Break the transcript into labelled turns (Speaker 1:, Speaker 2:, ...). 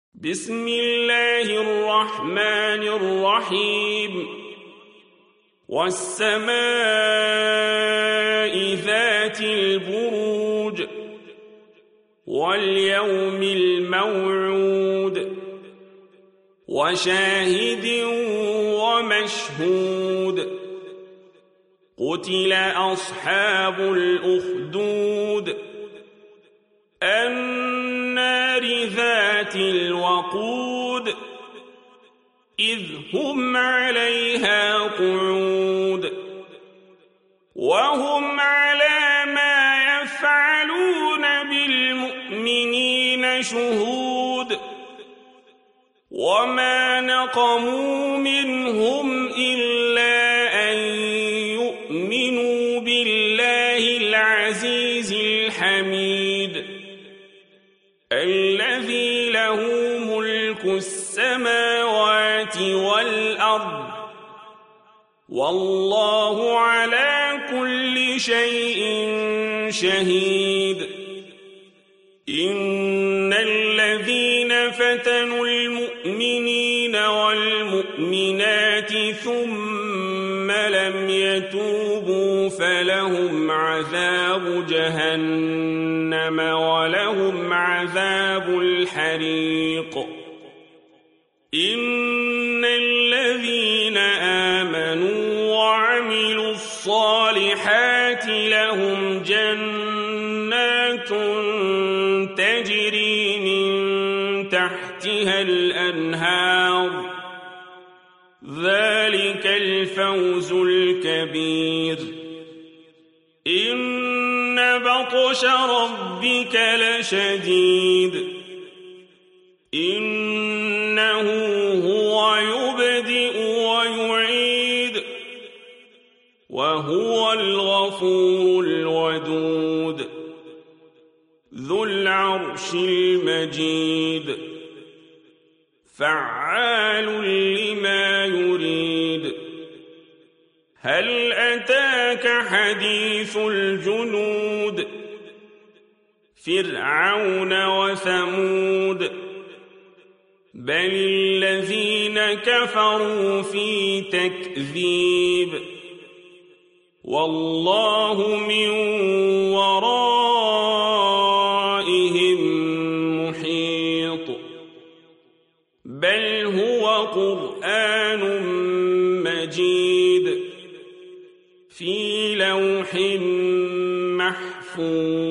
Speaker 1: بسم الله الرحمن الرحيم والسماء ذات البروج واليوم الموعود وشاهد ومشهود قتل أصحاب الأخدود النار ذات الوقود إذ هم عليها قعود وهم على ما يفعلون بالمؤمنين شهود وما نقموا منهم إلا أن يؤمنوا بالله العزيز الحميد الذي له ملك السماوات والأرض والله على كل شيء شهيد إن الذين فتنوا المؤمنين والمؤمنات ثم لم يتوبوا فلهم عذاب جهنم ولهم عذاب الحريق إن الذين آمنوا وعملوا الصالحات لهم جنات تجري من تحتها الأنهار ذلك الفوز الكبير إن بطش ربك لشديد إنه هو يبدئ ويعيد وهو الغفور الودود ذو العرش المجيد فعال لما يريد هل أتاك حديث الجنود فرعون وثمود بل الذين كفروا في تكذيب والله من ورائهم محيط بل هو قرآن مجيد في لوح محفوظ